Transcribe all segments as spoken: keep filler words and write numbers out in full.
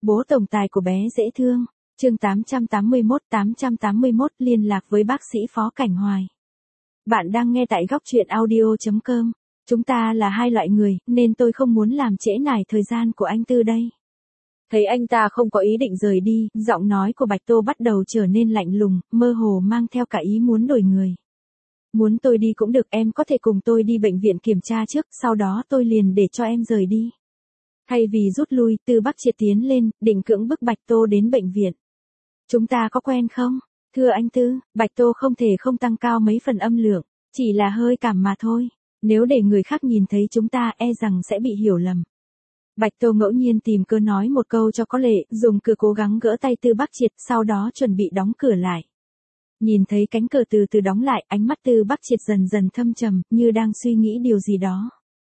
Bố tổng tài của bé dễ thương. Chương tám trăm tám mươi mốt, tám trăm tám mươi mốt liên lạc với bác sĩ Phó Cảnh Hoài. Bạn đang nghe tại góc truyện audio chấm com. Chúng ta là hai loại người, nên tôi không muốn làm trễ nải thời gian của anh Tư đây. Thấy anh ta không có ý định rời đi, giọng nói của Bạch Tô bắt đầu trở nên lạnh lùng, mơ hồ mang theo cả ý muốn đổi người. Muốn tôi đi cũng được, em có thể cùng tôi đi bệnh viện kiểm tra trước, sau đó tôi liền để cho em rời đi. Thay vì rút lui, Tư Bắc Triệt tiến lên, định cưỡng bức Bạch Tô đến bệnh viện. Chúng ta có quen không? Thưa anh Tư, Bạch Tô không thể không tăng cao mấy phần âm lượng, chỉ là hơi cảm mà thôi. Nếu để người khác nhìn thấy chúng ta e rằng sẽ bị hiểu lầm. Bạch Tô ngẫu nhiên tìm cớ nói một câu cho có lệ, dùng cửa cố gắng gỡ tay Tư Bắc Triệt, sau đó chuẩn bị đóng cửa lại. Nhìn thấy cánh cửa từ từ đóng lại, ánh mắt Tư Bắc Triệt dần dần thâm trầm, như đang suy nghĩ điều gì đó.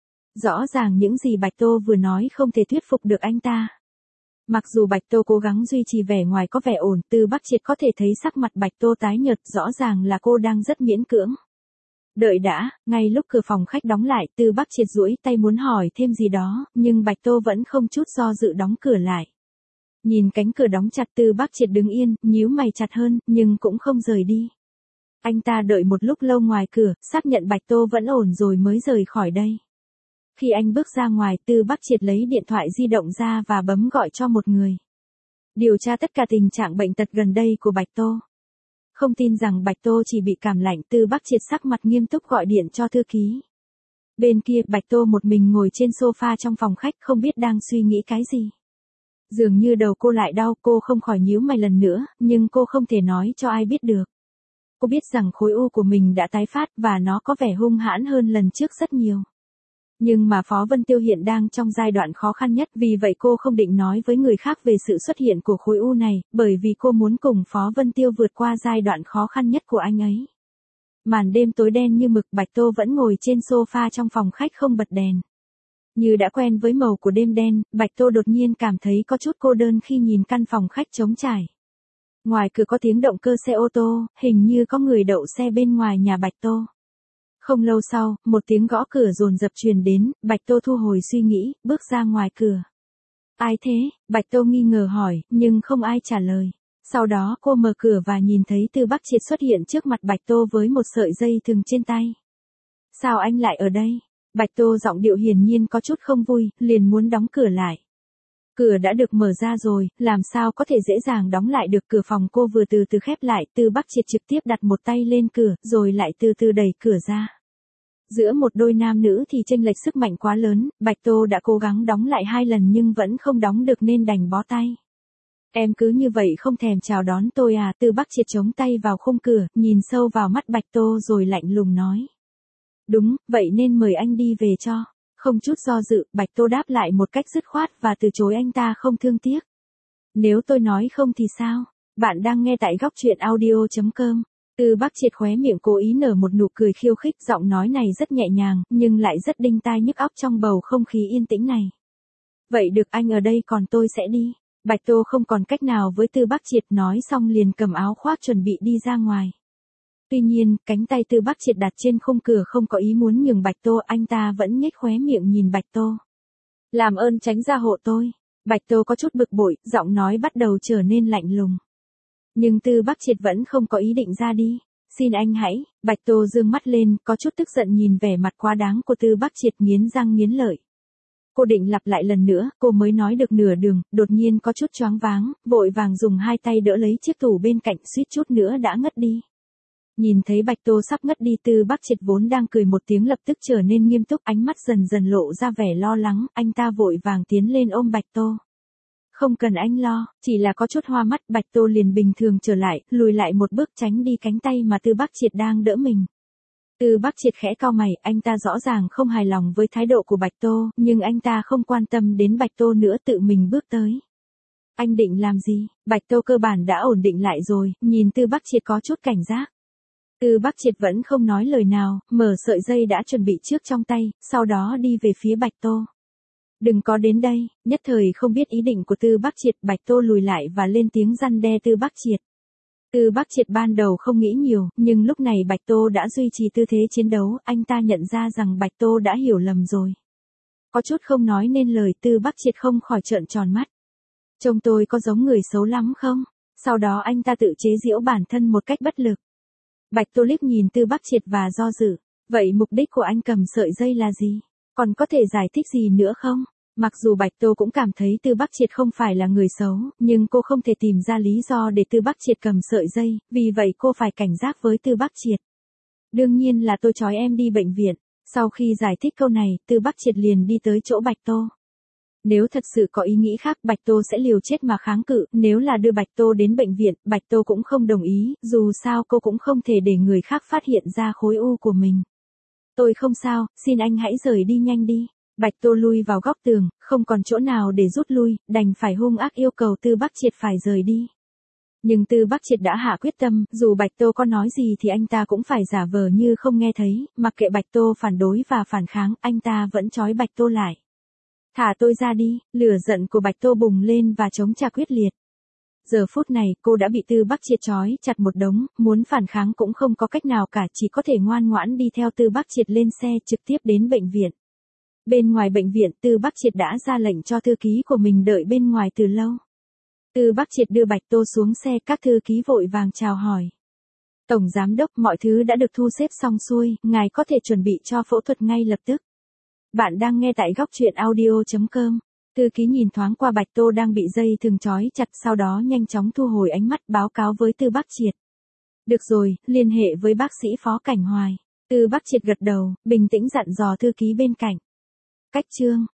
Rõ ràng những gì Bạch Tô vừa nói không thể thuyết phục được anh ta. Mặc dù Bạch Tô cố gắng duy trì vẻ ngoài có vẻ ổn, Tư Bắc Triệt có thể thấy sắc mặt Bạch Tô tái nhợt, rõ ràng là cô đang rất miễn cưỡng. Đợi đã, ngay lúc cửa phòng khách đóng lại, Tư Bắc Triệt duỗi tay muốn hỏi thêm gì đó, nhưng Bạch Tô vẫn không chút do dự đóng cửa lại. Nhìn cánh cửa đóng chặt, Tư Bắc Triệt đứng yên, nhíu mày chặt hơn, nhưng cũng không rời đi. Anh ta đợi một lúc lâu ngoài cửa, xác nhận Bạch Tô vẫn ổn rồi mới rời khỏi đây. Khi anh bước ra ngoài, Tư Bắc Triệt lấy điện thoại di động ra và bấm gọi cho một người. Điều tra tất cả tình trạng bệnh tật gần đây của Bạch Tô. Không tin rằng Bạch Tô chỉ bị cảm lạnh, Tư Bắc Triệt sắc mặt nghiêm túc gọi điện cho thư ký. Bên kia, Bạch Tô một mình ngồi trên sofa trong phòng khách, không biết đang suy nghĩ cái gì. Dường như đầu cô lại đau, cô không khỏi nhíu mày lần nữa, nhưng cô không thể nói cho ai biết được. Cô biết rằng khối u của mình đã tái phát và nó có vẻ hung hãn hơn lần trước rất nhiều. Nhưng mà Phó Vân Tiêu hiện đang trong giai đoạn khó khăn nhất, vì vậy cô không định nói với người khác về sự xuất hiện của khối u này, bởi vì cô muốn cùng Phó Vân Tiêu vượt qua giai đoạn khó khăn nhất của anh ấy. Màn đêm tối đen như mực, Bạch Tô vẫn ngồi trên sofa trong phòng khách không bật đèn. Như đã quen với màu của đêm đen, Bạch Tô đột nhiên cảm thấy có chút cô đơn khi nhìn căn phòng khách trống trải. Ngoài cửa có tiếng động cơ xe ô tô, hình như có người đậu xe bên ngoài nhà Bạch Tô. Không lâu sau, một tiếng gõ cửa dồn dập truyền đến, Bạch Tô thu hồi suy nghĩ, bước ra ngoài cửa. Ai thế? Bạch Tô nghi ngờ hỏi, nhưng không ai trả lời. Sau đó cô mở cửa và nhìn thấy Tư Bắc Triệt xuất hiện trước mặt Bạch Tô với một sợi dây thừng trên tay. Sao anh lại ở đây? Bạch Tô giọng điệu hiển nhiên có chút không vui, liền muốn đóng cửa lại. Cửa đã được mở ra rồi, làm sao có thể dễ dàng đóng lại được. Cửa phòng cô vừa từ từ khép lại, Tư Bắc Triệt trực tiếp đặt một tay lên cửa, rồi lại từ từ đẩy cửa ra. Giữa một đôi nam nữ thì chênh lệch sức mạnh quá lớn, Bạch Tô đã cố gắng đóng lại hai lần nhưng vẫn không đóng được nên đành bó tay. Em cứ như vậy không thèm chào đón tôi à? Tư Bắc Triệt chống tay vào khung cửa, nhìn sâu vào mắt Bạch Tô rồi lạnh lùng nói. Đúng, vậy nên mời anh đi về cho. Không chút do dự, Bạch Tô đáp lại một cách dứt khoát và từ chối anh ta không thương tiếc. Nếu tôi nói không thì sao? Bạn đang nghe tại góc truyện audio chấm com. Tư Bắc Triệt khóe miệng cố ý nở một nụ cười khiêu khích, giọng nói này rất nhẹ nhàng, nhưng lại rất đinh tai nhức óc trong bầu không khí yên tĩnh này. Vậy được, anh ở đây còn tôi sẽ đi. Bạch Tô không còn cách nào với Tư Bắc Triệt, nói xong liền cầm áo khoác chuẩn bị đi ra ngoài. Tuy nhiên, cánh tay Tư Bắc Triệt đặt trên khung cửa không có ý muốn nhường Bạch Tô, anh ta vẫn nhếch khóe miệng nhìn Bạch Tô. Làm ơn tránh ra hộ tôi. Bạch Tô có chút bực bội, giọng nói bắt đầu trở nên lạnh lùng. Nhưng Tư Bắc Triệt vẫn không có ý định ra đi. Xin anh hãy, Bạch Tô dương mắt lên, có chút tức giận nhìn vẻ mặt quá đáng của Tư Bắc Triệt, nghiến răng nghiến lợi. Cô định lặp lại lần nữa, cô mới nói được nửa đường, đột nhiên có chút choáng váng, vội vàng dùng hai tay đỡ lấy chiếc tủ bên cạnh, suýt chút nữa đã ngất đi. Nhìn thấy Bạch Tô sắp ngất đi, Tư Bắc Triệt vốn đang cười một tiếng lập tức trở nên nghiêm túc, ánh mắt dần dần lộ ra vẻ lo lắng, anh ta vội vàng tiến lên ôm Bạch Tô. Không cần anh lo, chỉ là có chút hoa mắt. Bạch Tô liền bình thường trở lại, lùi lại một bước tránh đi cánh tay mà Tư Bắc Triệt đang đỡ mình. Tư Bắc Triệt khẽ cau mày, anh ta rõ ràng không hài lòng với thái độ của Bạch Tô, nhưng anh ta không quan tâm đến Bạch Tô nữa, tự mình bước tới. Anh định làm gì? Bạch Tô cơ bản đã ổn định lại rồi, nhìn Tư Bắc Triệt có chút cảnh giác. Tư Bắc Triệt vẫn không nói lời nào, mở sợi dây đã chuẩn bị trước trong tay, sau đó đi về phía Bạch Tô. Đừng có đến đây. Nhất thời không biết ý định của Tư Bắc Triệt, Bạch Tô lùi lại và lên tiếng răn đe Tư Bắc Triệt. Tư Bắc Triệt ban đầu không nghĩ nhiều, nhưng lúc này Bạch Tô đã duy trì tư thế chiến đấu, anh ta nhận ra rằng Bạch Tô đã hiểu lầm rồi. Có chút không nói nên lời, Tư Bắc Triệt không khỏi trợn tròn mắt. Trông tôi có giống người xấu lắm không? Sau đó anh ta tự chế giễu bản thân một cách bất lực. Bạch Tô liếc nhìn Tư Bắc Triệt và do dự. Vậy mục đích của anh cầm sợi dây là gì? Còn có thể giải thích gì nữa không? Mặc dù Bạch Tô cũng cảm thấy Tư Bắc Triệt không phải là người xấu, nhưng cô không thể tìm ra lý do để Tư Bắc Triệt cầm sợi dây, vì vậy cô phải cảnh giác với Tư Bắc Triệt. Đương nhiên là tôi trói em đi bệnh viện. Sau khi giải thích câu này, Tư Bắc Triệt liền đi tới chỗ Bạch Tô. Nếu thật sự có ý nghĩ khác, Bạch Tô sẽ liều chết mà kháng cự, nếu là đưa Bạch Tô đến bệnh viện, Bạch Tô cũng không đồng ý, dù sao cô cũng không thể để người khác phát hiện ra khối u của mình. Tôi không sao, xin anh hãy rời đi nhanh đi. Bạch Tô lui vào góc tường, không còn chỗ nào để rút lui, đành phải hung ác yêu cầu Tư Bắc Triệt phải rời đi. Nhưng Tư Bắc Triệt đã hạ quyết tâm, dù Bạch Tô có nói gì thì anh ta cũng phải giả vờ như không nghe thấy, mặc kệ Bạch Tô phản đối và phản kháng, anh ta vẫn trói Bạch Tô lại. Thả tôi ra đi, lửa giận của Bạch Tô bùng lên và chống trả quyết liệt. Giờ phút này, cô đã bị Tư Bắc Triệt trói chặt một đống, muốn phản kháng cũng không có cách nào cả, chỉ có thể ngoan ngoãn đi theo Tư Bắc Triệt lên xe trực tiếp đến bệnh viện. Bên ngoài bệnh viện, Tư Bắc Triệt đã ra lệnh cho thư ký của mình đợi bên ngoài từ lâu. Tư Bắc Triệt đưa Bạch Tô xuống xe, các thư ký vội vàng chào hỏi. Tổng giám đốc, mọi thứ đã được thu xếp xong xuôi, ngài có thể chuẩn bị cho phẫu thuật ngay lập tức. Bạn đang nghe tại góc truyện audio chấm com. Thư ký nhìn thoáng qua Bạch Tô đang bị dây thừng trói chặt, sau đó nhanh chóng thu hồi ánh mắt, báo cáo với Tư Bắc Triệt. Được rồi, liên hệ với bác sĩ Phó Cảnh Hoài. Tư Bắc Triệt gật đầu, bình tĩnh dặn dò thư ký bên cạnh. Cách chương